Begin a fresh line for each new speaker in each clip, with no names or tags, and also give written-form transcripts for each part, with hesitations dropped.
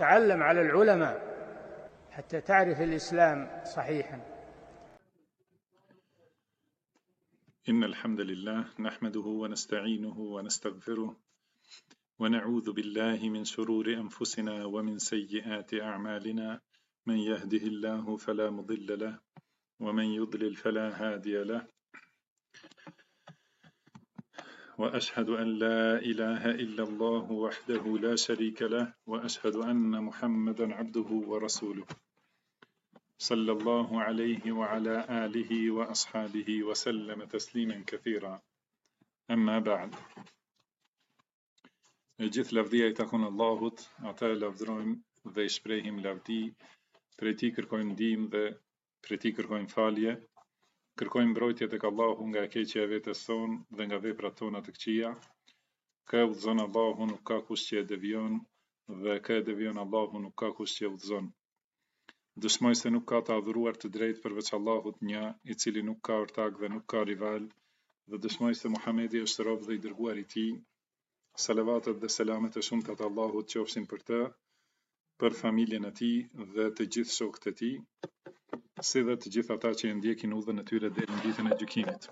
تعلم على العلماء حتى تعرف الإسلام صحيحا.
إن الحمد لله نحمده ونستعينه ونستغفره ونعوذ بالله من شرور أنفسنا ومن سيئات أعمالنا، من يهده الله فلا مضل له ومن يضلل فلا هادي له، وأشهد أن لا إله إلا الله وحده لا شريك له، وأشهد أن محمدا عبده ورسوله صلى الله عليه وعلى آله وأصحابه وسلم تسليما كثيرا. أما بعد، gjithë lavdia I takon Allahut, ata e lavdrojmë dhe I shprehim lavdi, prej Tij kërkojmë ndihmë dhe prej Tij kërkojmë falje, kërkojmë mbrojtje tek Allahu nga e keqja e vetes sonë dhe nga veprat tona të këqija. Kë e udhëzon Allahu nuk ka kush që e devion, dhe kë e devion Allahu nuk ka kush që e udhëzon. Dëshmoj se nuk ka të adhuruar të drejtë përveç Allahut një, I cili nuk ka ortak dhe nuk ka rival, dhe dëshmoj se Muhamedi është rob dhe I dërguar I Tij. Salavatet dhe selamet e shumta të Allahut qofshin për të, për familjen e tij dhe të gjithë shokët e tij, si dhe të gjithë ata që e ndjekin udhën e tyre deri në ditën e gjykimit.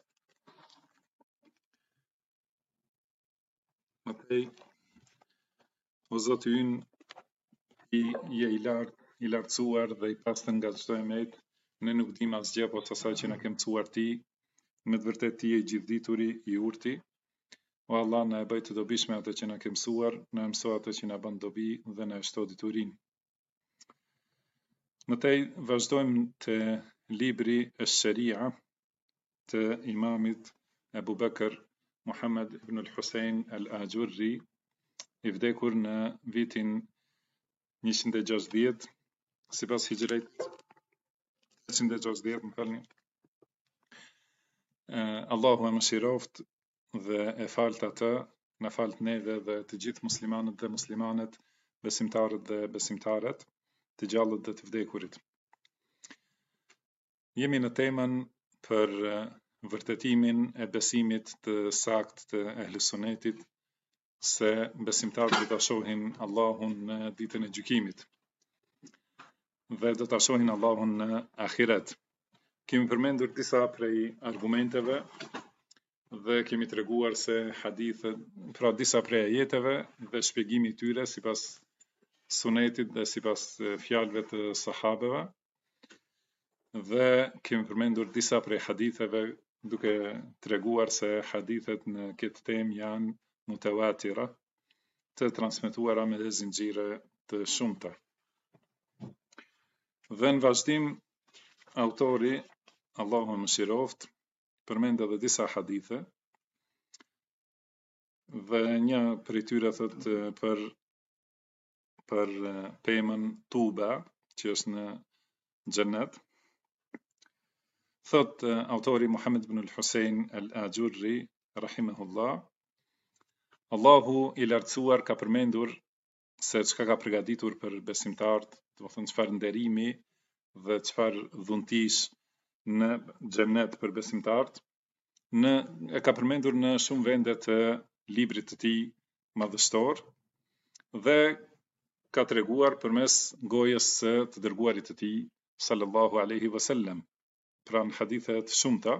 Matej, o Zoti ynë, je I lartësuar dhe I pastër nga çdo emet, ne nuk dimë asgjë posa asaj që na ke mësuar Ti, me të vërtetë Ti je I gjithdituri, I urti. O Allah, na e bëj të dobishme atë që na ke mësuar, na mëso atë që na bën dobi dhe na shto diturinë. Mëtej vazhdojmë të libri Ash-Sharia të imamit Abu Bakr Muhammad ibn al-Husayn al-Ajurri, I vdekur në vitin 160 sipas hijrit 160, më falni. Allahu e mëshiroft dhe e falt atë, na falt neve dhe të gjithë muslimanët dhe muslimanet, besimtarët dhe besimtaret, të gjallët dhe të vdekurit. Jemi në temën për vërtetimin e besimit të sakt të Ehlus Sunnetit, se besimtarët do ta shohin Allahun në ditën e gjykimit dhe do ta shohin Allahun në ahiret. Kemi përmendur disa prej argumenteve dhe kemi treguar se hadithet, pra disa prej ajeteve dhe shpjegimi I tyre sipas sunetit dhe sipas fjalëve të sahabeve, dhe kemi përmendur disa prej haditheve duke treguar se hadithet në këtë temë janë mutawatira, të transmetuara me zinxhire të shumta. Dhe në vazhdim, autori, Allahu e mëshiroft, përmend edhe disa hadithe, dhe një prej tyre thot për pemën Tuba, që është në xhennet. Thot autori Muhammad ibn al-Husayn al-Ajurri rahimahullah, Allahu I lartësuar ka përmendur se çka ka përgatitur për besimtarët, do të thonë çfarë nderimi dhe çfarë dhuntish në xhennet për besimtarët, e ka përmendur në shumë vende të librit të Tij madhështor dhe ka treguar përmes gojës së të dërguarit të Tij sallallahu alaihi wasallam, pra në hadithe të shumta.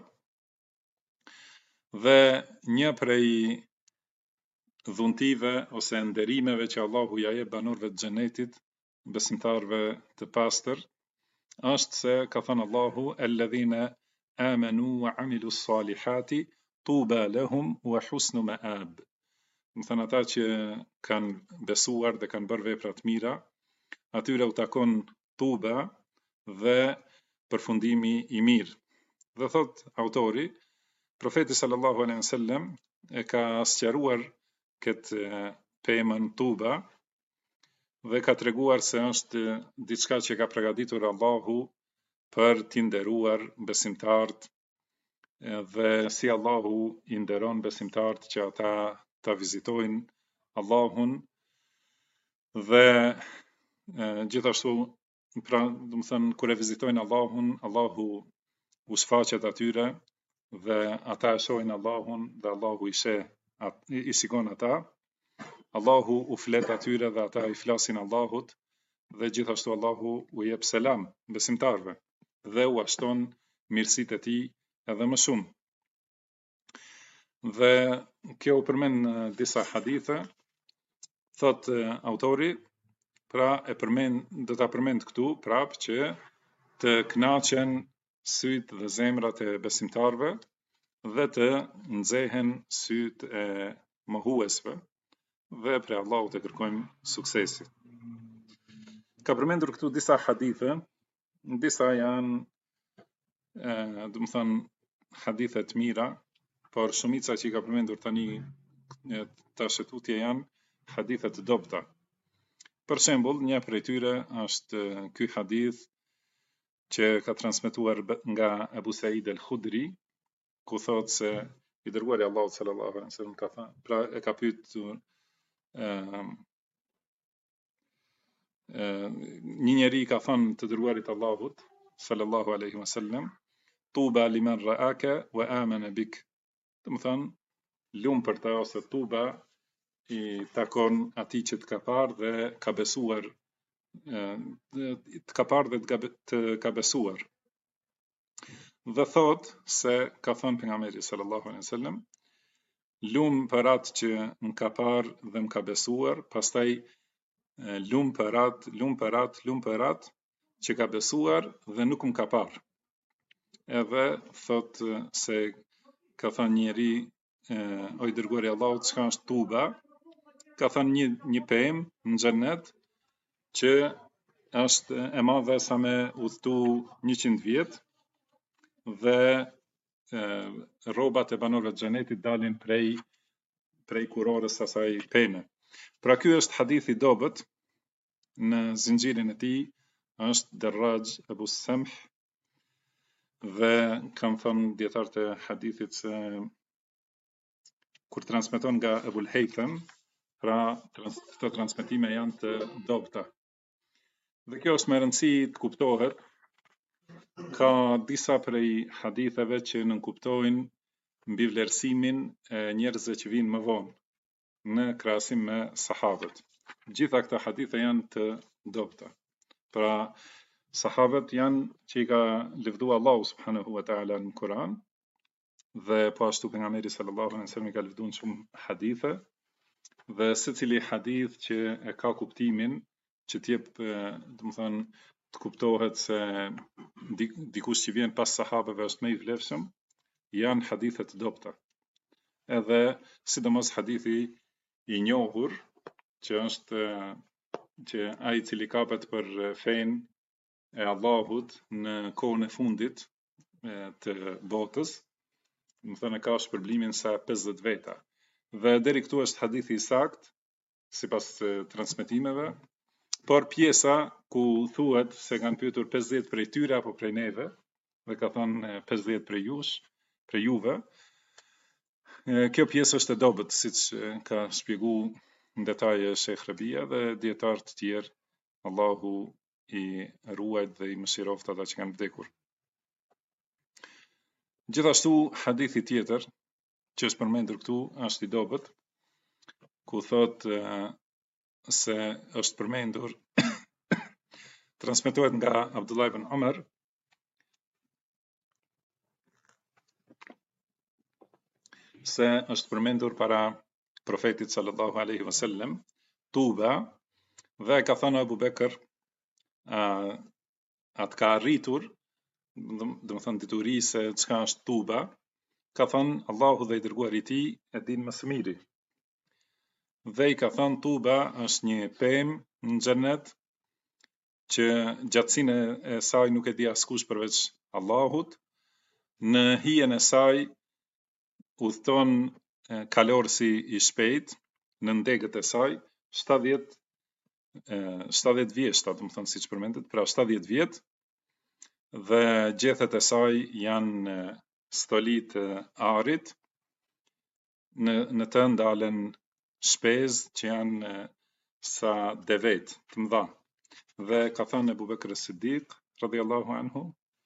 Dhe një prej dhuntive ose nderimeve që Allahu ja jep banorëve të xhenetit, besimtarëve të pastër, është se ka thënë Allahu alladhina amanu wa amilu salihati tuba lahum wa husnu ma'ab. Do thënë ata që kanë besuar dhe kanë bërë vepra të mira, atyre u takon tuba dhe përfundimi I mirë. Dhe thot autori, profeti sallallahu alaihi wasallam e ka sqaruar këtë pemën tuba dhe ka treguar se është diçka që ka përgatitur Allahu për t'i nderuar besimtarët, dhe si Allahu I nderon besimtarët që ata ta vizitojnë Allahun, dhe gjithashtu, pra, do të thënë, kur e vizitojnë Allahun, Allahu u shfaqet atyre dhe ata e shohin Allahun dhe Allahu I shikon ata. Allahu u flet atyre dhe ata I flasin Allahut, dhe gjithashtu Allahu u jep selam besimtarve dhe u ashton mirësitë e tij edhe më shumë. Dhe kjo u përmend në disa hadithe, thot autori, pra do ta përmend këtu prapë që të kënaqen sytë dhe zemrat e besimtarve dhe të nxehen sytë e mohuesve dhe prej Allahut të kërkojmë suksesin. Ka përmendur këtu disa hadithe, disa janë hadithe të mira, por shumica që i ka përmendur tani tash tutje janë hadithe të dobta. Për shembull, një prej tyre është ky hadith që ka transmetuar nga Abu Said al-Khudri, ku thot se i dërguari Allahu sallallahu alaihi wasallam ka thënë, pra e ka pyetur një njeri ka thënë të dërguarit Allahut sallallahu alaihi wasallam, tuba liman ra'aka wa amana bik. Do të thonë lum për ta, ose tuba i takon atij që të ka parë dhe ka besuar, të ka parë dhe të ka besuar. Dhe thot se ka thënë pejgamberi sallallahu alaihi wasallam, lum për atë që më ka parë dhe më ka besuar, pastaj lum për atë që ka besuar dhe nuk më ka parë. Edhe thot se ka thënë njeri, o i dërguari i Allahut, çka është tuba? Ka thënë një pemë në xhennet që është e madhe sa me udhëtu 100 vjet dhe rrobat e banorëve të xhenetit dalin prej kurorës së asaj peme. Pra ky është hadith i dobët, në zinxhirin e tij është Darraj Abu Samh, dhe kam thënë dietarët e hadithit se kur transmeton nga Ebul Haytham, pra këto transmetime janë të dobta. Dhe kjo është me rëndësi të kuptohet, ka disa prej haditheve që nënkuptojnë mbi vlerësimin e njerëzve që vinë më vonë në krahasim me sahabët. Gjitha këta hadithe janë të dobta. Pra sahabët janë që i ka lëvdua Allahu subhanahu wa ta'ala në Kur'an, dhe po ashtu pejgamberi sallallahu alaihi wasallam i ka lëvduar shumë hadithe, dhe secili hadith që e ka kuptimin që t'jep, domethënë të kuptohet se dikush që vjen pas sahabeve është më i vlefshëm, janë hadithe të dobta. Edhe sidomos hadithi i njohur që është që ai i cili kapet për fenë e Allahut në kohën e fundit të botës, më thënë ka shpërblimin sa 50 veta. Dhe deri këtu është hadithi i sakt, sipas transmetimeve, por pjesa ku thuhet se kanë pyetur 50 prej tyre apo prej neve, dhe ka thënë 50 prej juve, kjo pjesë është e dobët, siç ka shpjeguar në detaje Sheikh Rabia dhe dietar të tjerë, Allahu i ruajt dhe i mëshiroft ata që kanë vdekur. Gjithashtu hadithi tjetër që është përmendur këtu është i dobët, ku thot se është përmendur transmetohet nga Abdullah ibn Umar se është përmendur para profetit sallallahu alaihi wasallam tuba, dhe ka thënë Abu Bekr, atë ka arritur, do të thënë dituri se çka është tuba, ka thënë Allahu dhe i dërguari i tij e din më së miri. Dhe i ka thënë tuba është një pemë në xhennet që gjatësinë e saj nuk e di askush përveç Allahut. Në hijen e saj udhton kalorësi i shpejt, në ndegët e saj 70 vjeshta, do të thënë siç përmendet, pra 70 vjet, dhe gjethet e saj janë stolit arit, në të ndalen shpezë që janë sa devet të mëdha. Dhe ka thënë Ebu Bekr as-Siddiq radhiyallahu anhu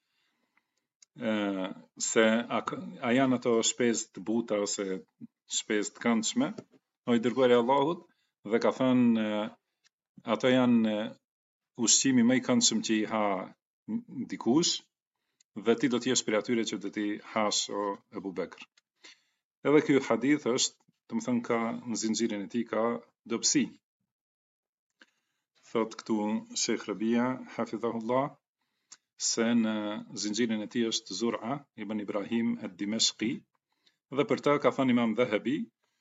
se a janë ato shpezë të buta ose shpezë të këndshme, o i dërguari i Allahut, dhe ka thënë ato janë ushqimi më i këndshëm që i ha dikush, dhe ti do t'jesh për atyre që do t'i hash o Ebu Bekr. Edhe ky hadith është, domethënë ka në zinxhirin e tij ka dobësi. Thot këtu Sheikh Rabia, hafidhahullah, se në zinxhirin e tij është Zur'a ibn Ibrahim ad-Dimashqi, dhe për ta ka thënë Imam Dhahabi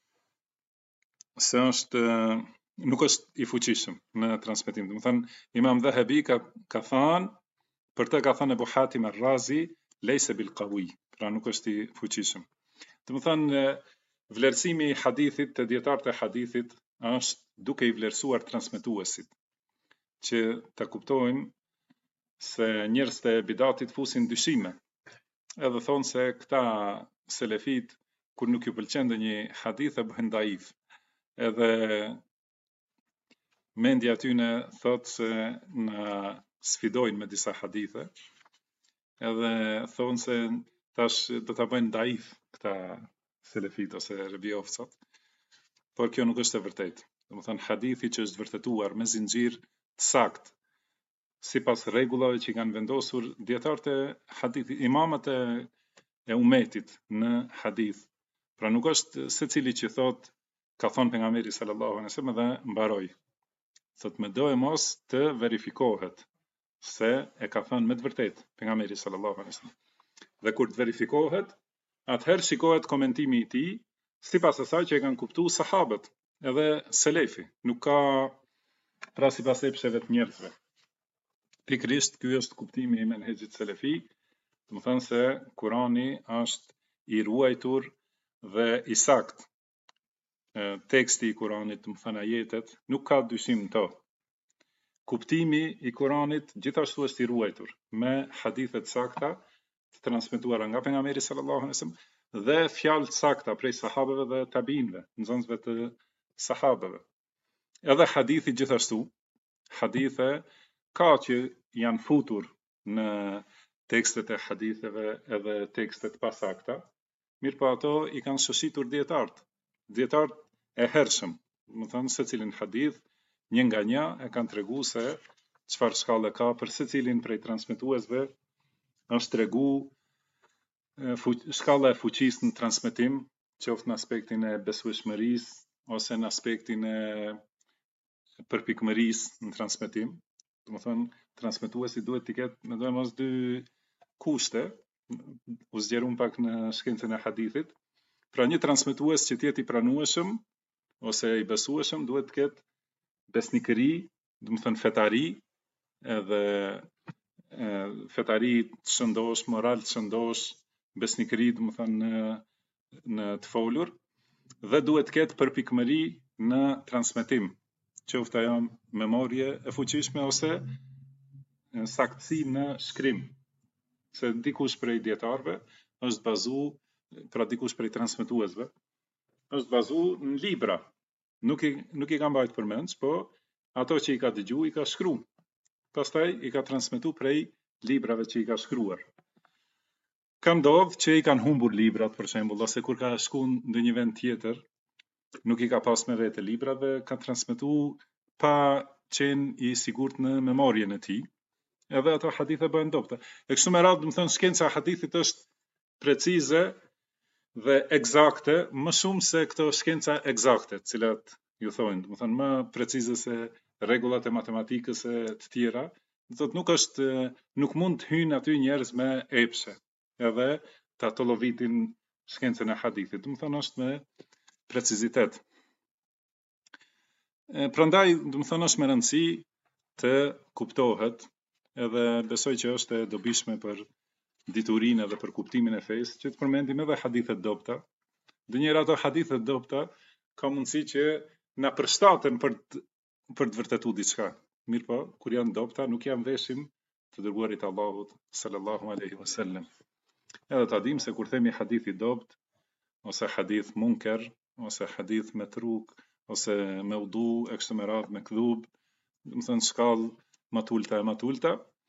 se është nuk është i fuqishëm në transmetim. Domethënë Imam Dhahabi ka thënë, për të ka thënë Ebu Hatim ar-Razi, lejse bil qawi, pra nuk është i fuqishëm. Domethënë vlerësimi i hadithit të dietarët e hadithit është duke i vlerësuar transmetuesit, që ta kuptojmë se njerëzit e bidatit fusin dyshime, edhe thonë se këta selefit kur nuk ju pëlqen ndonjë hadith e bëhen daif, edhe mendja tyne thotë se na sfidojnë me disa hadithe, edhe thonë se tash do ta bëjnë daif këta selefit ose rebiofcat, por kjo nuk është e vërtetë. Domethënë hadithi që është vërtetuar me zinxhir të saktë, sipas rregullave që kanë vendosur dietarët e hadithit, imamët e umetit në hadith. Pra nuk është secili që thot ka thonë pejgamberi sallallahu alaihi wasallam dhe mbaroi. Thot më do e mos të verifikohet se e ka thënë me të vërtetë pejgamberi sallallahu alaihi wasallam. Dhe kur të verifikohet, atëherë shikohet komentimi i tij sipas asaj që e kanë kuptuar sahabët edhe selefi, nuk ka pra sipas epsheve të njerëzve. Pikërisht ky është kuptimi i menhexhit selefi, do të thënë se Kurani është i ruajtur dhe i saktë. Teksti i Kuranit, do të thënë ajetet, nuk ka dyshim në to. Kuptimi i Kuranit gjithashtu është i ruajtur me hadithe të sakta të transmetuara nga pejgamberi sallallahu alaihi wasallam dhe fjalë të sakta prej sahabeve dhe tabiinëve, nxënësve të sahabeve. Edhe hadithi gjithashtu, hadithe ka që janë futur në tekstet e haditheve edhe tekstet pasakta, mirë po ato i kanë shoshitur dietarët e hershëm, do të thënë secilin hadith një nga një e kanë treguar se çfarë shkallë ka për secilin prej transmetuesve, është tregu shkalla e fuqisë në transmetim, qoftë në aspektin e besueshmërisë ose në aspektin e përpikmërisë në transmetim. Do të thënë transmetuesi duhet të ketë me domos dy kushte, u zgjerum pak në shkencën e hadithit. Pra një transmetues që të jetë i pranueshëm ose i besueshëm duhet të ketë besnikëri, do të thënë fetari, edhe fetari të shëndosh, moral të shëndosh, besnikëri, do të thënë në të folur, dhe duhet të ketë përpikmëri në transmetim, qoftë ajo memorje e fuqishme ose saktësi në shkrim, se dikush prej dietarëve është bazu, pra dikush prej transmetuesve është bazu në libra, nuk i ka mbajtur përmend, po ato që i ka dëgjuar i ka shkruar. Pastaj i ka transmetuar prej librave që i ka shkruar. Ka ndodhur që i kanë humbur librat, për shembull, ose kur ka shkuar në një vend tjetër, nuk i ka pas me vete librat dhe ka transmetuar pa qenë i sigurt në memorien e tij. Edhe ato hadithe bëhen dobta. E kështu me radhë, do të thënë shkenca e hadithit është precize dhe eksakte, më shumë se këto shkenca eksakte, të cilat ju thonë, do të thënë më precize se rregullat e matematikës e të tjera, do thotë nuk mund të hyjnë aty njerëz me epshe, edhe ta tollovitin shkencën e hadithit. Do të thënë është me precizitet. Prandaj, do të thënë është me rëndësi të kuptohet, edhe besoj që është e dobishme për diturinë edhe për kuptimin e fesë, që të përmendim edhe hadithet dobta. Ndonjëherë ato hadithet dobta ka mundësi që na përshtaten për të vërtetuar diçka. Mirë po, kur janë dobta nuk janë veshim të dërguarit Allahut sallallahu alaihi wasallam. Edhe ta dim se kur themi hadith i dobt, ose hadith munker, ose hadith metruk, ose maudu, e kështu me radhë me kdhub, do të thënë shkallë më tulta,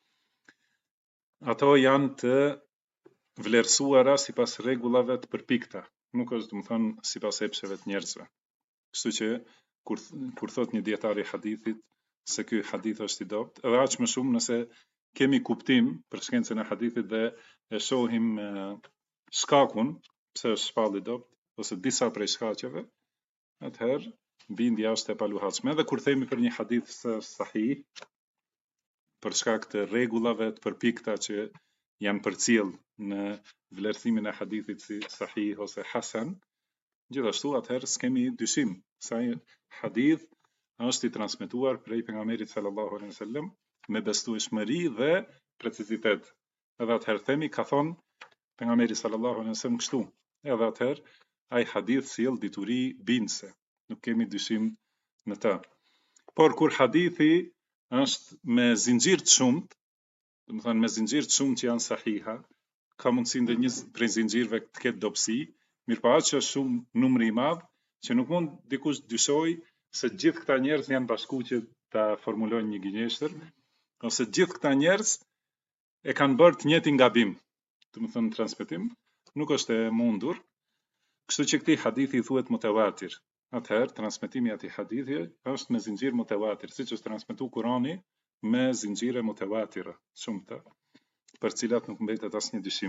ato janë të vlerësuara sipas rregullave të përpikta, nuk është, do të thënë, sipas epsheve të njerëzve. Kështu që kur thot një dietar i hadithit se ky hadith është i dobët, edhe aq më shumë nëse kemi kuptim për shkencën e hadithit dhe e shohim shkakun pse është shpall i dobët ose disa prej shkaqeve, atëherë bindja është e paluhatshme. Edhe kur themi për një hadith se sahih, për shkak të rregullave të përpikta që janë përcjell në vlerësimin e hadithit si sahih ose hasan, gjithashtu atëherë s'kemi dyshim se ai hadith është i transmetuar prej pejgamberit sallallahu alaihi wasallam me besueshmëri dhe precizitet. Edhe atëherë themi ka thonë pejgamberi sallallahu alaihi wasallam kështu. Edhe atëherë ai hadith sjell dituri bindse, nuk kemi dyshim në ta. Por kur hadithi është me zinxhir të shumt, do të thonë me zinxhir të shumt që janë sahiha, ka mundësi ndonjë prej zinxhirëve të ketë dobësi, mirëpo aq është shumë numri i madh që nuk mund dikush dyshoj se gjithë këta njerëz janë bashku që ta formulojnë një gënjeshtër, ose gjithë këta njerëz e kanë bërë të njëjtin gabim. Do të thonë transmetim nuk është e mundur, kështu që këtij hadithi i thuhet mutawatir. Atëherë transmetimi i atij hadithi është me zinxhir mutawatir, siç është transmetuar Kurani me zinxhire mutawatira, shumëta, për cilat nuk mbetet asnjë dyshim.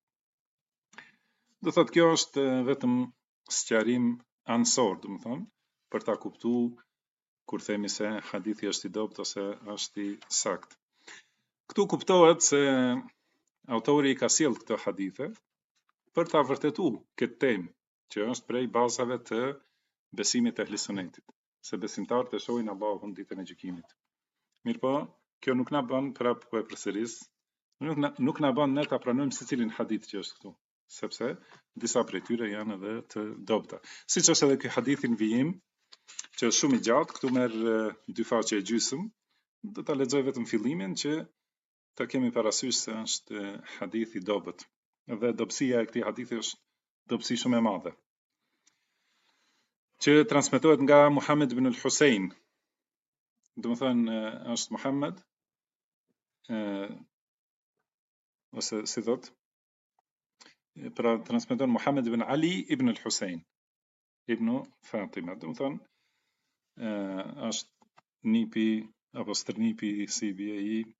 Do thotë kjo është vetëm sqarim ansor, do të thonë, për ta kuptuar kur themi se hadithi është i dobët ose është i saktë. Këtu kuptohet se autori ka sjell këto hadithe për ta vërtetuar këtë temë, që është prej bazave të besimit të ehli sunetit, se besimtarët e shohin Allahun ditën e gjykimit. Mirëpo, kjo nuk na bën prapë po e përsëris, nuk na bën ne ta pranojmë secilin hadith që është këtu, sepse disa prej tyre janë edhe të dobta. Siç është edhe ky hadith në vijim, që është shumë i gjatë, këtu merr 2 faqe e gjysmë, do ta lexoj vetëm fillimin që ta kemi parasysh se është hadith i dobët. Dhe dobësia e këtij hadithi është dobësi shumë e madhe, që transmetohet nga Muhammed ibn al-Husayn. Do të thënë është Muhammed ose si thot, pra transmeton Muhammed ibn Ali ibn al-Husayn ibn Fatima. Do të thënë është nipi apo stërnipi si bie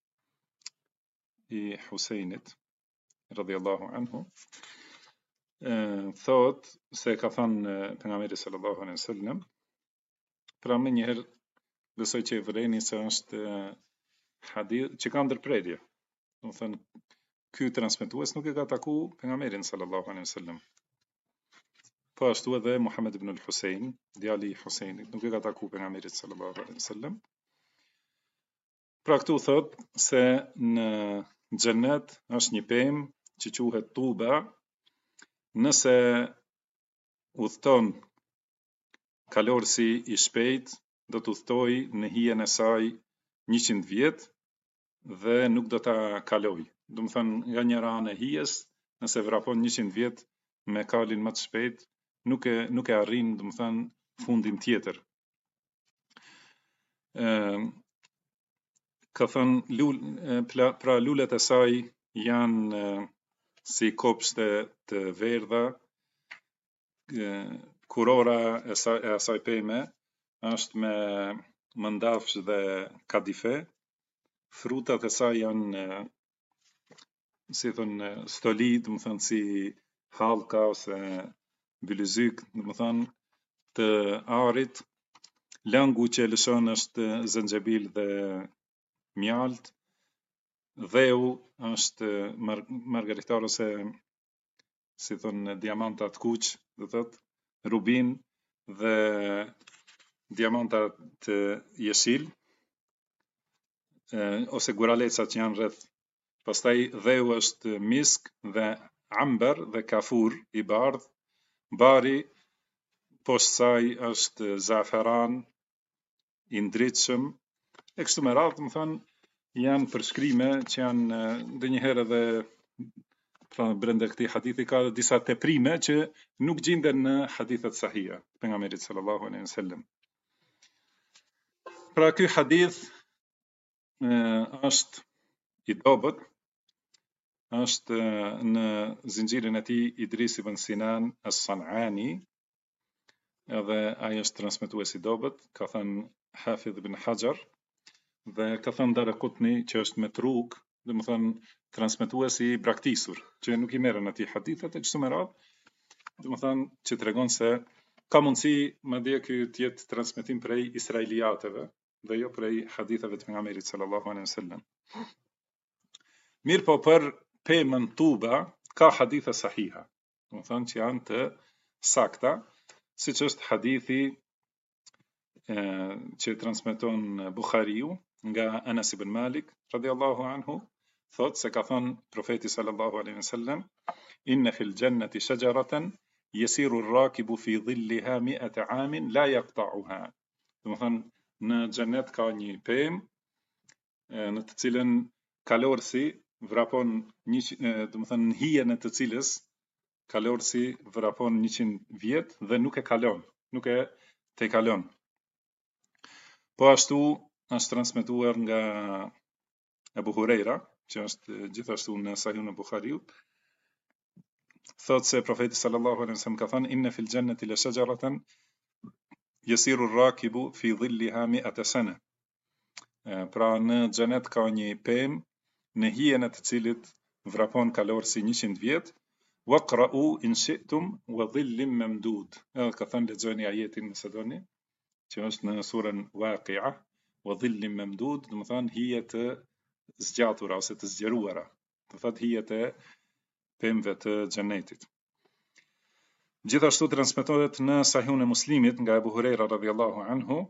i Husajnit radhiyallahu anhu. Thot se ka thënë pejgamberi sallallahu alaihi wasallam, pra më njëherë besoj që e vëreni se është hadith që ka ndërprerje. Do të thënë ky transmetues nuk e ka taku pejgamberin sallallahu alaihi wasallam. Po ashtu edhe Muhammed ibn al-Husayn, djali i Husajnit, nuk e ka taku pejgamberin sallallahu alaihi wasallam. Pra këtu thot se në xhenet është një pemë që quhet Tuba. Nëse udhton kalorësi i shpejt, do të udhtoj në hijen e saj 100 vjet dhe nuk do ta kaloj. Do të thënë nga njëra anë e hijes, nëse vrapon 100 vjet me kalin më të shpejt, nuk e arrin, do të thënë, fundin tjetër. Ka thënë pra lulet e saj janë si kopshte të verdha, kurora e asaj peme është me mëndafsh dhe kadife, frutat e saj janë si thonë stoli, do të thënë si hallka ose bylyzyk, do të thënë të arit, lëngu që lëshon është zënxebil dhe mjalt, dheu është margaritar ose si thonë diamanta të kuq, do thotë rubin dhe diamanta të jeshil ose guraleca që janë rreth. Pastaj dheu është misk dhe amber dhe kafur i bardh, bari poshtë saj është zaferan i ndritshëm. E kështu me radhë, më thënë, janë përshkrime që janë ndonjëherë edhe pra brenda këtij hadithi ka disa teprime që nuk gjenden në hadithet sahia të pejgamberit sallallahu alaihi wasallam. Pra ky hadith është i dobët, është në zinxhirin e tij Idris ibn Sinan as-Sanani, edhe ai është transmetues i dobët, ka thënë Hafidh ibn Hajar, dhe ka thënë Daraqutni që është metruk, domethënë transmetuesi i braktisur, që nuk i merren atij hadithet e kështu me radhë, domethënë që tregon se ka mundësi madje ky të jetë transmetim prej israeliateve dhe jo prej haditheve të pejgamberit sallallahu alaihi wasallam. Mirë po për pemën tuba ka hadithe sahiha, domethënë që janë të sakta, siç është hadithi që transmeton Buhariu nga Anas ibn Malik radhiyallahu anhu, thot se ka thënë profeti sallallahu alaihi wasallam, inna fil jannati shajaratan yasiru ar-rakibu fi dhillaha 100 amin la yaqta'uha. Domethënë në xhenet ka një pemë në të cilën kalorësi vrapon domethënë në hijen e të cilës kalorësi vrapon 100 vjet dhe nuk e kalon, nuk e tejkalon. Po ashtu është transmetuar nga Abu Huraira, që është gjithashtu në Sahihun e Buhariut, thot se profeti sallallahu alaihi wasallam ka thënë inna fil jannati la shajaratan yasiru ar-rakibu fi dhillaha 100 sana. Pra në xhenet ka një pemë në hijen e të cilit vrapon kalorësi 100 vjet, waqra'u in shi'tum wa dhillin mamdud. Ka thënë lexoni ajetin nëse doni, që është në surën Waqi'a, wa dhillin mamdud, do të thonë hije të zgjatura ose të zgjeruara, do thotë hijet e pemëve të xhenetit. Gjithashtu transmetohet në Sahihun e Muslimit nga Abu Huraira radhiyallahu anhu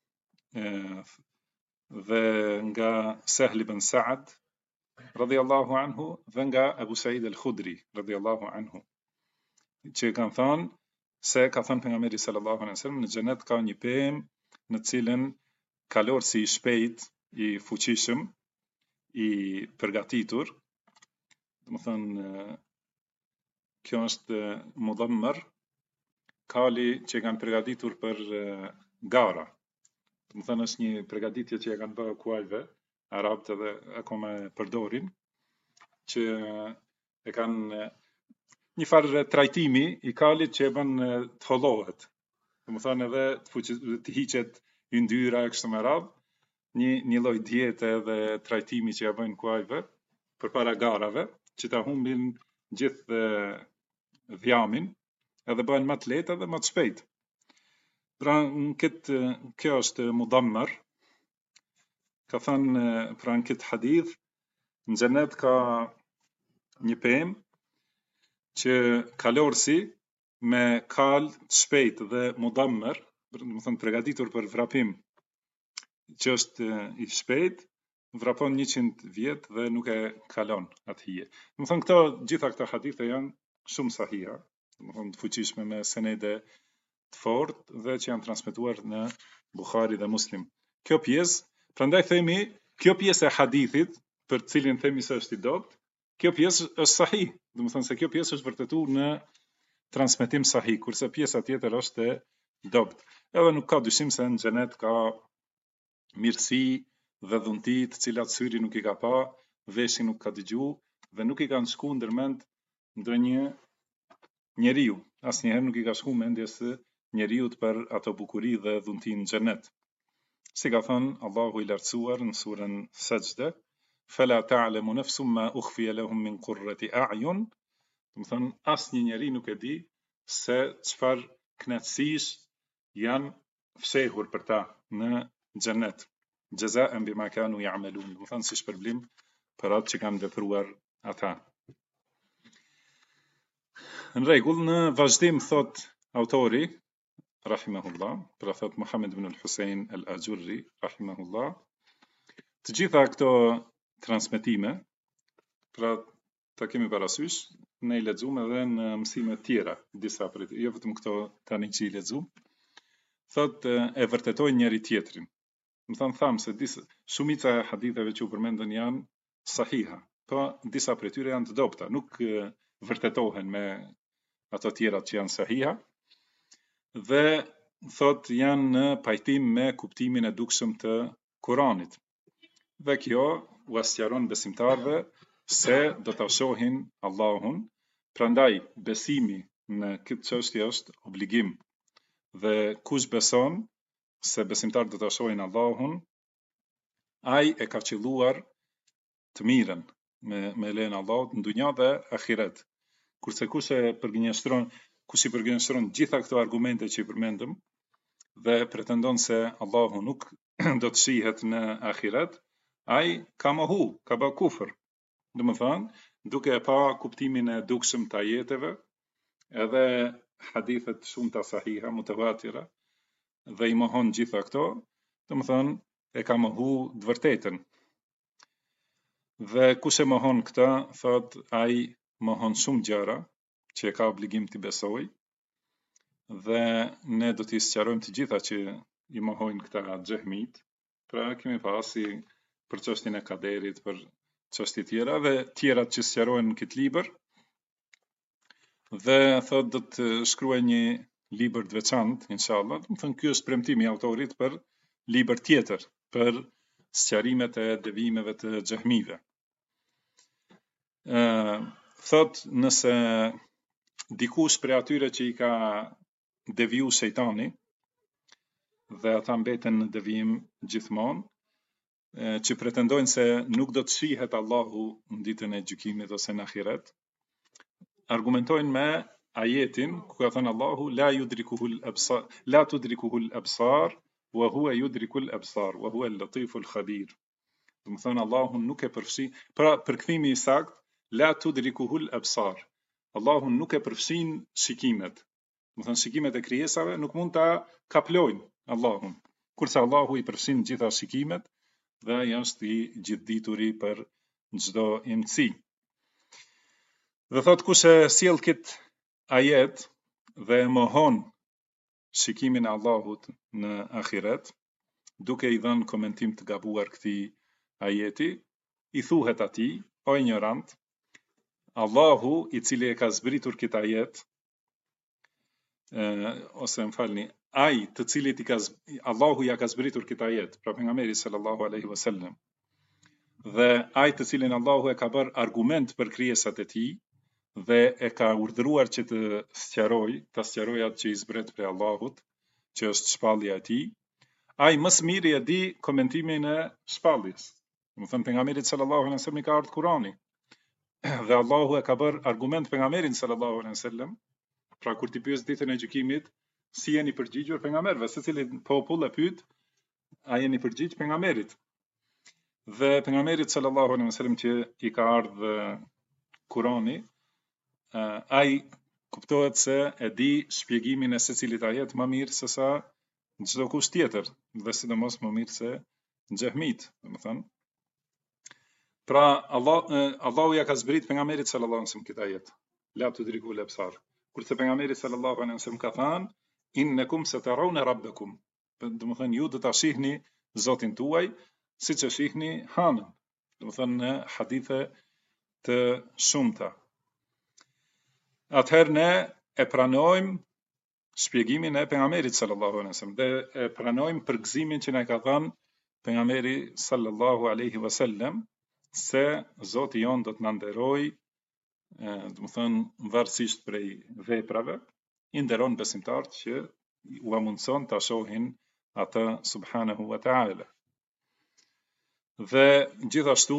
dhe nga Sahl ibn Sa'd radhiyallahu anhu dhe nga Abu Sa'id al-Khudri radhiyallahu anhu, që kanë thënë se ka thënë pejgamberi sallallahu alaihi wasallam në xhenet ka një pemë në cilën kalorësi i shpejt, i fuqishëm, i përgatitur, domethënë kjo është mudhammar, kali që kanë përgatitur për gara. Domethënë është një përgatitje që ja kanë bërë kuajve, arabët edhe akoma e përdorin, që e kanë një farë trajtimi i kalit që e bën të hollohet. Domethënë edhe të hiqet yndyra e kështu me radhë, një lloj diete dhe trajtimi që ja bëjnë kuajve përpara garave, që ta humbin gjithë dhjamin, edhe bëhen më të lehtë edhe më të shpejt. Pra kjo është mudhammar. Ka thënë pra në këtë hadith, në xhenet ka një pemë që kalorësi me kal të shpejt dhe mudhammar, domethënë përgatitur për vrapim, që është i shpejt, vrapon 100 vjet dhe nuk e kalon atë hije. Domethënë gjitha këto hadithe janë shumë sahiha, domethënë të fuqishme me senede të fortë dhe që janë transmetuar në Buhari dhe Muslim. Kjo pjesë, prandaj themi, kjo pjesë e hadithit, për të cilin themi se është i dobët, kjo pjesë është sahih, domethënë se kjo pjesë është vërtetuar në transmetim sahih, kurse pjesa tjetër është e dobët. Edhe nuk ka dyshim se në xhenet ka mirësi dhe dhunti të cilat syri nuk i ka pa, veshi nuk ka dëgju dhe nuk i kanë shku ndërmend ndonjë njeriu. Asnjëherë nuk i ka shku mendjes së njeriut për ato bukuri dhe dhunti në xhenet. Si ka thënë Allahu i lartësuar në surën Sajde, fala ta'lamu nafsun ma ukhfiya lahum min qurrati a'yun, do të thonë asnjë njeri nuk e di se çfarë kënaqësish janë fshehur për ta në xhenet, jazaan bima kanu ya'malun, do të thonë si shpërblim për atë që kanë vepruar ata. Në rregull, në vazhdim thot autori rahimahullah, pra thot Muhammed ibn al-Husayn al-Ajurri rahimahullah, të gjitha këto transmetime, pra ta kemi parasysh, ne i lexuam edhe në mësime të tjera, disa prej tyre, jo vetëm këto tani që i lexuam, thot e vërtetojnë njëri tjetrin. Më thamë se shumica e haditheve që u përmendën janë sahiha, po disa prej tyre janë të dobta, nuk vërtetohen me ato tjerat që janë sahiha, dhe thot janë në pajtim me kuptimin e dukshëm të Kuranit. Dhe kjo u sqaron besimtarve se do ta shohin Allahun, prandaj besimi në këtë çështje është obligim. Dhe kush beson se besimtarët do ta shohin Allahun, ai e ka qelluar të mirën me lejen e Allahut në dunja dhe ahiret. Kurse kush i përgjigjëstron gjitha këto argumente që i përmendëm dhe pretendon se Allahu nuk do të shihet në ahiret, ai ka mohu, ka bë kufër. Domethënë, duke e pa kuptimin e dukshëm të ajeteve, edhe hadithet shumëta sahiha, mutawatira, dhe i mohon gjitha këto, domethënë e ka mohu të vërtetën. Dhe kush e mohon këta, thot ai mohon shumë gjëra që e ka obligim të besoj, dhe ne do t'i sqarojmë të gjitha që i mohojnë këta xehmit. Pra kemi pasi për çështjen e kaderit, për çështje tjera dhe tjerat që sqarohen në këtë libër. Dhe thot do të shkruaj një libër të veçantë, inshallah. Do të thënë ky është premtimi i autorit për libër tjetër, për sqarimet e devijimeve të xehmive. Thot nëse dikush prej atyre që i ka deviju shejtani dhe ata mbeten në devijim gjithmonë, që pretendojnë se nuk do të shihet Allahu në ditën e gjykimit ose në ahiret, argumentojnë me ajetin ku ka thënë Allahu la tudrikuhu al-absar wa huwa yudriku al-absar wa huwa al-latifu al-khabir. Do të thënë Allahu nuk e përfshin, pra përkthimi i saktë la tudrikuhu al-absar. Allahu nuk e përfshin shikimet. Do të thënë shikimet e krijesave nuk mund ta kaplojnë Allahun, kurse Allahu i përfshin gjitha shikimet dhe ai është i gjithdituri për çdo imtësi. Dhe thot kush e sjell kët ajet dhe mohon shikimin e Allahut në ahiret, duke i dhënë komentim të gabuar këtij ajeti, i thuhet atij, o ignorant, Allahu i cili e ka zbritur këtë ajet, ose më falni, ai të cilit Allahu ja ka zbritur këtë ajet, pra pejgamberi sallallahu alaihi wasallam, dhe ai të cilin Allahu e ka bërë argument për krijesat e tij dhe e ka urdhëruar që të sqaroj atë që i zbret prej Allahut, që është shpallja e tij, ai më së miri e di komentimin e shpalljes. Do thënë pejgamberi sallallahu alaihi wasallam i ka ardhur Kurani dhe Allahu e ka bërë argument pejgamberin sallallahu alaihi wasallam. Pra kur ti pyes ditën e gjykimit, si jeni përgjigjur pejgamberëve, secili popull e pyet, a jeni përgjigj pejgamberit? Dhe pejgamberit sallallahu alaihi wasallam që i ka ardhur Kurani, ai kuptohet se e di shpjegimin e secilit ajet më mirë se sa çdo kush tjetër, dhe sidomos më mirë se xehmit, domethënë. Pra Allahu ja ka zbrit pejgamberit sallallahu alaihi wasallam këtë ajet, la tudriku al-absar. Kurse pejgamberi sallallahu alaihi wasallam ka thënë innakum satarawna rabbakum, domethënë ju do ta shihni Zotin tuaj siç e shihni hanën, domethënë në hadithe të shumta. Atëherë ne e pranojmë shpjegimin e pejgamberit sallallahu alaihi wasallam dhe e pranojmë përgëzimin që na ka dhënë pejgamberi sallallahu alaihi wasallam se Zoti jon do të na nderojë, domethënë varësisht prej veprave, i nderon besimtarët që u mundson ta shohin atë subhanahu wa taala. Dhe gjithashtu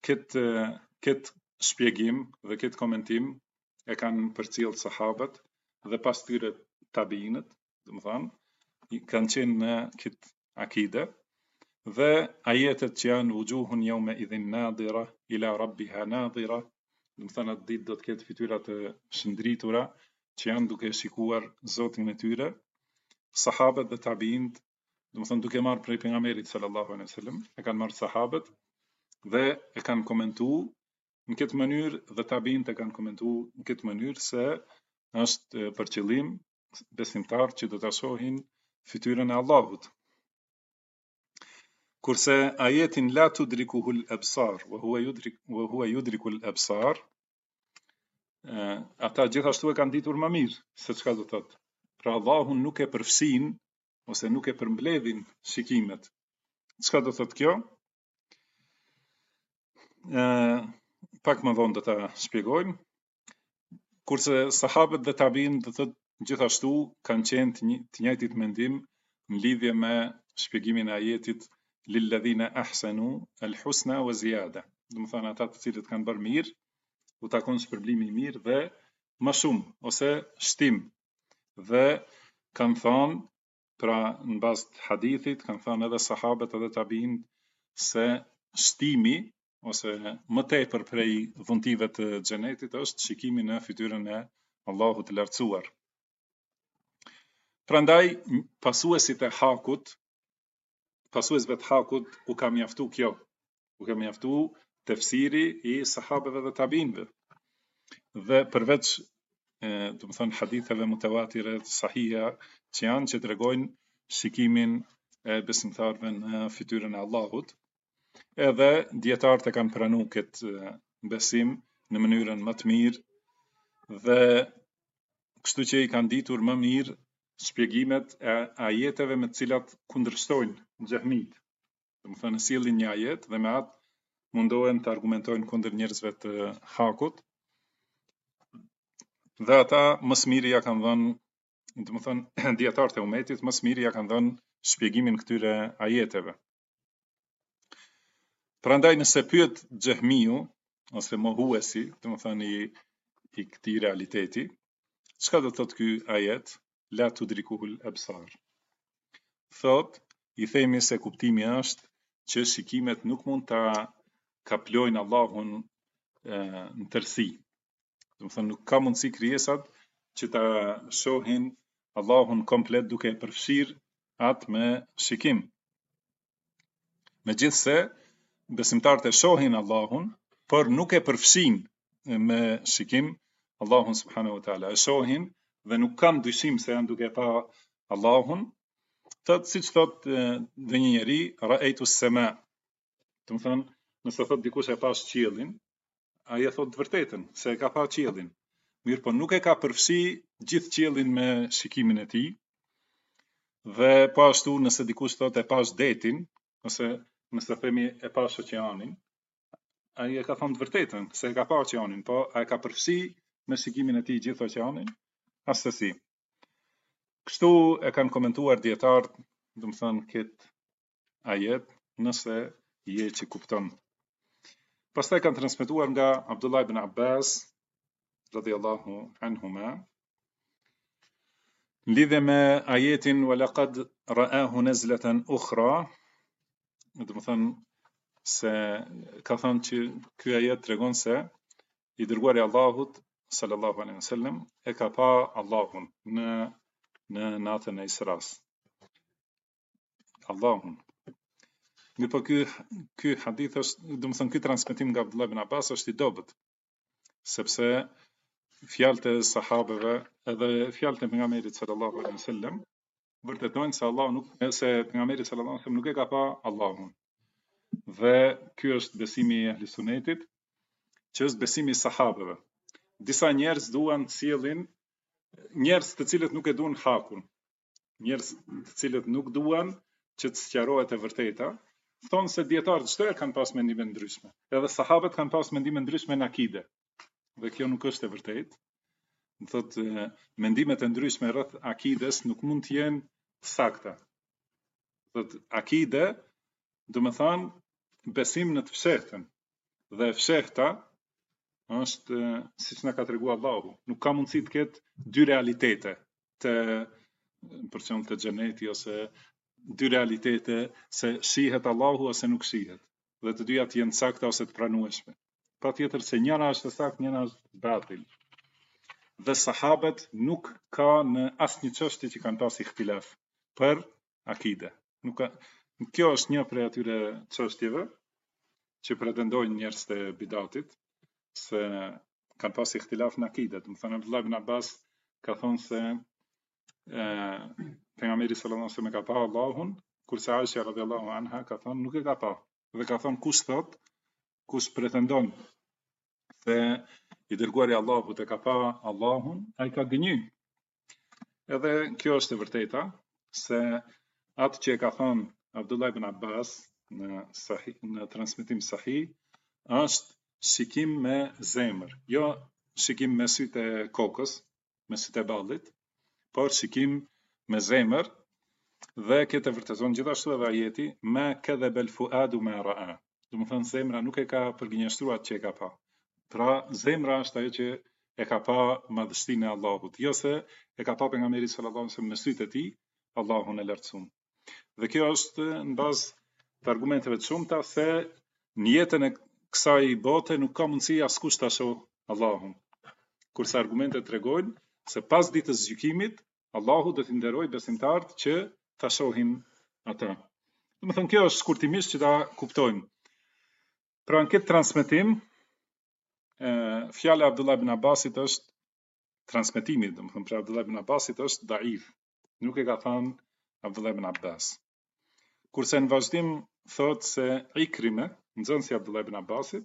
këtë shpjegim dhe këtë komentim e kanë përcjellë sahabët dhe pas tyre tabiinët, domethënë kanë qenë në këtë akide, dhe ajetet që janë wujuhun yawma idhin nadira ila rabbiha nadira, domethënë atë ditë do të ketë fytyra të shndritura që janë duke shikuar Zotin e tyre. Sahabët dhe tabiinët, domethënë duke marrë prej pejgamberit sallallahu alaihi wasallam, e kanë marrë sahabët dhe e kanë komentuar në këtë mënyrë, dhe tabiinët e kanë komentuar në këtë mënyrë se është për qëllim besimtar që do ta shohin fytyrën e Allahut. Kurse ajetin la tudrikuhu al-absar wa huwa yudriku al-absar, ata gjithashtu e kanë ditur më mirë se çka do thotë. Pra Allahun nuk e përfshin ose nuk e përmbledhin shikimet. Çka do thotë kjo? Pak më vonë do ta shpjegojmë. Kurse sahabët dhe tabiin do thotë gjithashtu kanë qenë të njëjtit mendim në lidhje me shpjegimin e ajetit lilladhina ahsanu al-husna wa ziyada. Do të thonë ata të cilët kanë bërë mirë, u takon shpërblimi i mirë dhe më shumë ose shtim. Dhe kanë thonë, pra në bazë të hadithit, kanë thonë edhe sahabët edhe tabiin se shtimi ose më tepër prej dhuntive të xhenetit është shikimi në fytyrën e Allahut të lartësuar. Prandaj pasuesve të hakut u ka mjaftu kjo, u ka mjaftu tefsiri i sahabëve dhe tabiinëve. Dhe përveç do të thonë haditheve mutawatire sahiha që janë që tregojnë shikimin e besimtarëve në fytyrën e Allahut, edhe dietarët e kanë pranuar këtë besim në mënyrën më të mirë dhe kështu që i kanë ditur më mirë shpjegimet e ajeteve me të cilat kundërshtojnë xehmit. Do të thonë sillin një ajet dhe me atë mundohen të argumentojnë kundër njerëzve të hakut. Dhe ata më së miri ja kanë dhënë, do të thonë dietarët e umetit më së miri ja kanë dhënë shpjegimin këtyre ajeteve. Prandaj nëse pyet xehmiu ose mohuesi, do të thonë i këtij realiteti, çka do të thotë ky ajet? La tudrikuhul absar. Thot, i themi se kuptimi është që shikimet nuk mund ta kaplojnë Allahun në tërësi. Do të thonë nuk ka mundësi krijesat që ta shohin Allahun komplet duke e përfshirë atë me shikim. Megjithse besimtarët e shohin Allahun, por nuk e përfshin me shikim Allahun subhanahu wa taala. E shohin dhe nuk kanë dyshim se janë duke pa Allahun. Thot siç thot dhe një njeri ra'aytu as-sama. Do të thonë nëse thot dikush e pash qiellin, ai e thot të vërtetën se e ka pa qiellin. Mirë, po nuk e ka përfshi gjithë qiellin me shikimin e tij. Dhe po ashtu nëse dikush thot e pash detin ose nëse themi e pash oqeanin, ai e ka thënë të vërtetën se e ka pa oqeanin, po a e ka përfshi me shikimin e tij gjithë oqeanin? Asesi. Kështu e kanë komentuar dietarët, do të thonë këtë ajet, nëse je që kupton. Pastaj kanë transmetuar nga Abdullah ibn Abbas radhiyallahu anhuma lidhe me ajetin walaqad ra'ahu nazlatan ukhra, do të thonë se ka thënë që ky ajet tregon se i dërguari i Allahut sallallahu alaihi wasallam e ka pa Allahun në natën e Isras. Allahun. Mirë, po ky hadith është, do të thonë ky transmetim nga Abdullah ibn Abbas është i dobët, sepse fjalët e sahabeve edhe fjalët e pejgamberit sallallahu alaihi wasallam vërtetojnë se Allahu nuk, se pejgamberi sallallahu alaihi wasallam nuk e ka pa Allahun. Dhe ky është besimi i ehli sunetit, që është besimi i sahabeve. Disa njerëz duan të sjellin njerëz të cilët nuk e duan hakun, njerëz të cilët nuk duan që të sqarohet e vërteta, thonë se dietarët çdo herë kanë pas mendime ndryshme. Edhe sahabët kanë pas mendime ndryshme në akide. Dhe kjo nuk është e vërtetë. Do thotë mendimet e ndryshme rreth akides nuk mund të jenë sakta. Do thotë akide, do të thonë besim në të fshehtën. Dhe e fshehta është siç na ka treguar Allahu. Nuk ka mundësi të ketë dy realitete të për shembull të xheneti ose dy realitete se shihet Allahu ose nuk shihet. Dhe të dyja të jenë sakta ose të pranueshme. Patjetër se njëra është e saktë, njëra është batil. Dhe sahabët nuk ka në asnjë çështje që kanë pas ihtilaf për akide. Nuk ka. Kjo është një prej atyre çështjeve që pretendojnë njerëz të bidatit se kanë pas ihtilaf në akide. Do të thonë Abdullah ibn Abbas ka thonë se pejgamberi sallallahu alaihi wasallam ka pa Allahun, kurse Aisha radhiyallahu anha ka thonë nuk e ka pa. Dhe ka thonë kush pretendon se i dërguari i Allahut e ka pa Allahun, ai ka gënjy. Edhe kjo është e vërteta se atë që e ka thonë Abdullah ibn Abbas në transmetim sahih është shikim me zemër, jo shikim me sytë e kokës, me sytë e ballit, por shikim me zemër, Dhe këtë vërteton gjithashtu edhe ajeti ma kadhaba al-fuadu ma ra'a. Do të thënë zemra nuk e ka përgjigjëstruar atë që e ka pa. Pra zemra është ajo që e ka pa madhështinë e Allahut, jo se e ka pa pejgamberi sallallahu alaihi wasallam me sytë e tij, Allahun e lartësuar. Dhe kjo është në bazë të argumenteve të shumta se në jetën e kësaj bote nuk ka mundësi askush ta shohë Allahun. Kurse argumentet tregojnë se pas ditës së gjykimit, Allahu do t'i nderojë besimtarët që ta shohin atë. Domethënë kjo është shkurtimisht që ta kuptojmë. Pra në këtë transmetim, fjala e Abdullah ibn Abbasit është transmetimi, domethënë për Abdullah ibn Abbasit është daif. Nuk e ka thënë Abdullah ibn Abbas. Kurse në vazhdim thot se Ikrime, nxënësi i Abdullah ibn Abbasit,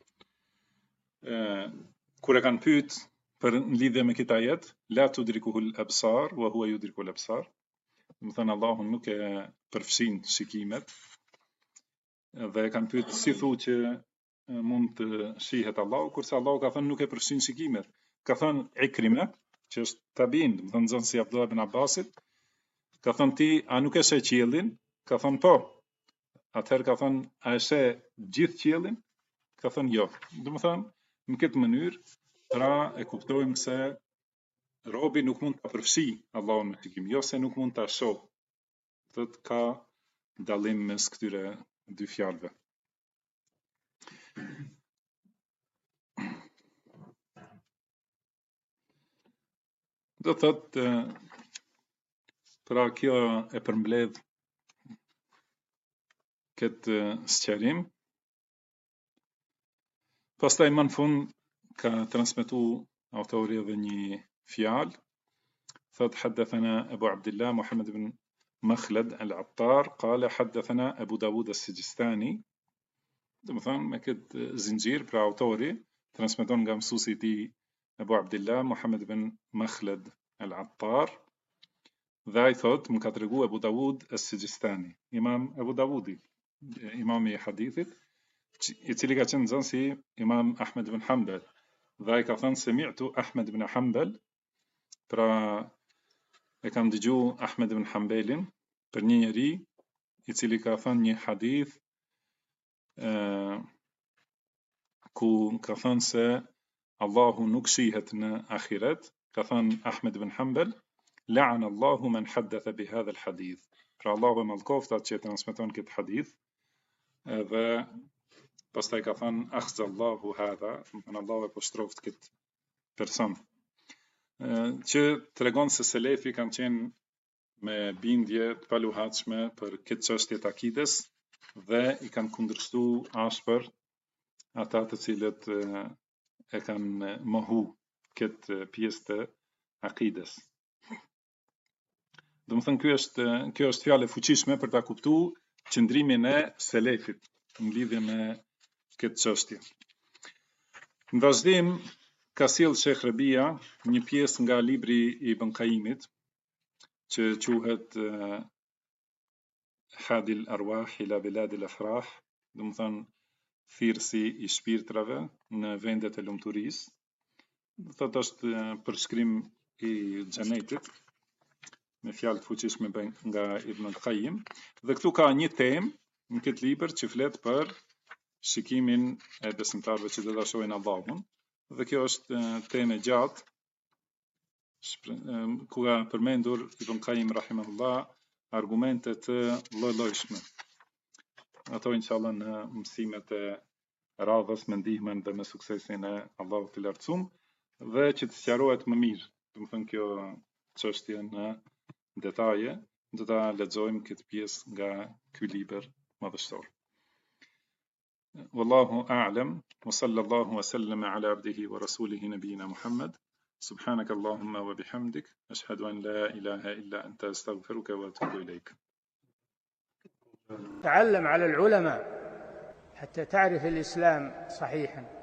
kur e kanë pyet për në lidhje me këtë ajet, la tudrikuhul absar wa huwa yudrikul absar. Do thënë Allahun nuk e përfshin shikimet. Dhe e kanë pyet si thu që mund të shihet Allahu, kurse Allahu ka thënë nuk e përfshin shikimet. Ka thënë Ikrime, që është tabiin, do thënë nxënësi i Abdullah ibn Abbasit, ka thënë ti a nuk e sheh qiellin? Ka thënë po. Atëherë ka thënë a e sheh gjithë qiellin? Ka thënë jo. Do të thënë në këtë mënyrë pra e kuptojmë se robi nuk mund ta përfshi Allahun me shikim, jo se nuk mund ta shoh. Thotë ka dallim mes këtyre dy fjalëve. Do thotë pra kjo e përmbledh këtë sqarim. Pastaj më në fund ka transmetu autori edhe një fjalë. Thot حدثنا أبو عبد الله محمد بن مخلد العطار قال حدثنا أبو داود السجستاني. Do të thënë me këtë zinxhir pra autori transmeton nga mësuesi i tij Abu Abdullah Muhammad bin Makhlad al-Attar. Dhe ai thot, më ka treguar Abu Dawud as-Sijistani, Imam Abu Dawudi, imami i hadithit, i cili ka qenë nxënësi Imam Ahmed ibn Hanbal. Dhe ai ka thënë semi'tu Ahmed ibn Hanbal, pra e kam dëgju Ahmed ibn Hanbalin për një njeri i cili ka thënë një hadith ku ka thënë se Allahu nuk shihet në ahiret. Ka thënë Ahmed ibn Hanbal, la'ana Allahu man haddatha bi hadha al-hadith. Pra Allahu e mallkoft atë që transmeton këtë hadith. Dhe pastaj ka thënë akhza Allahu hadha, Allahu e poshtroft këtë person. Që tregon se selefi kanë qenë me bindje të paluhatshme për këtë çështje të akides dhe i kanë kundërshtuar ashpër ata të cilët e kanë mohu këtë pjesë të akides. Do të thënë kjo është fjalë e fuqishme për ta kuptuar qëndrimin e selefit në lidhje me këtë çështje. Në vazhdim ka sjell Sheikh Rabia një pjesë nga libri i Ibn Qayyimit që quhet Hadil Arwah ila Biladil Afrah, do të thënë thirrsi i shpirtrave në vendet e lumturisë. Thotë është përshkrim i xhenetit me fjalë të fuqishme nga Ibn Qayyim. Dhe këtu ka një temë në këtë libër që flet për shikimin e besimtarëve që do ta shohin Allahun. Dhe kjo është temë e gjatë ku ka përmendur Ibn Qayyim rahimahullah argumente të lloj-llojshme. Ato inshallah në mësimet e radhës me ndihmën dhe me suksesin e Allahut të lartësuar dhe që të sqarohet më mirë. Do të thënë kjo çështje në detaje, do ta lexojmë këtë pjesë nga ky libër madhështor. Wallahu a'lam wa sallallahu wa sallama ala abdihi wa rasulihi nabiyina Muhammad. سبحانك اللهم وبحمدك أشهد أن لا إله إلا أنت أستغفرك وأتوب إليك.
تعلم على العلماء حتى تعرف الإسلام صحيحا.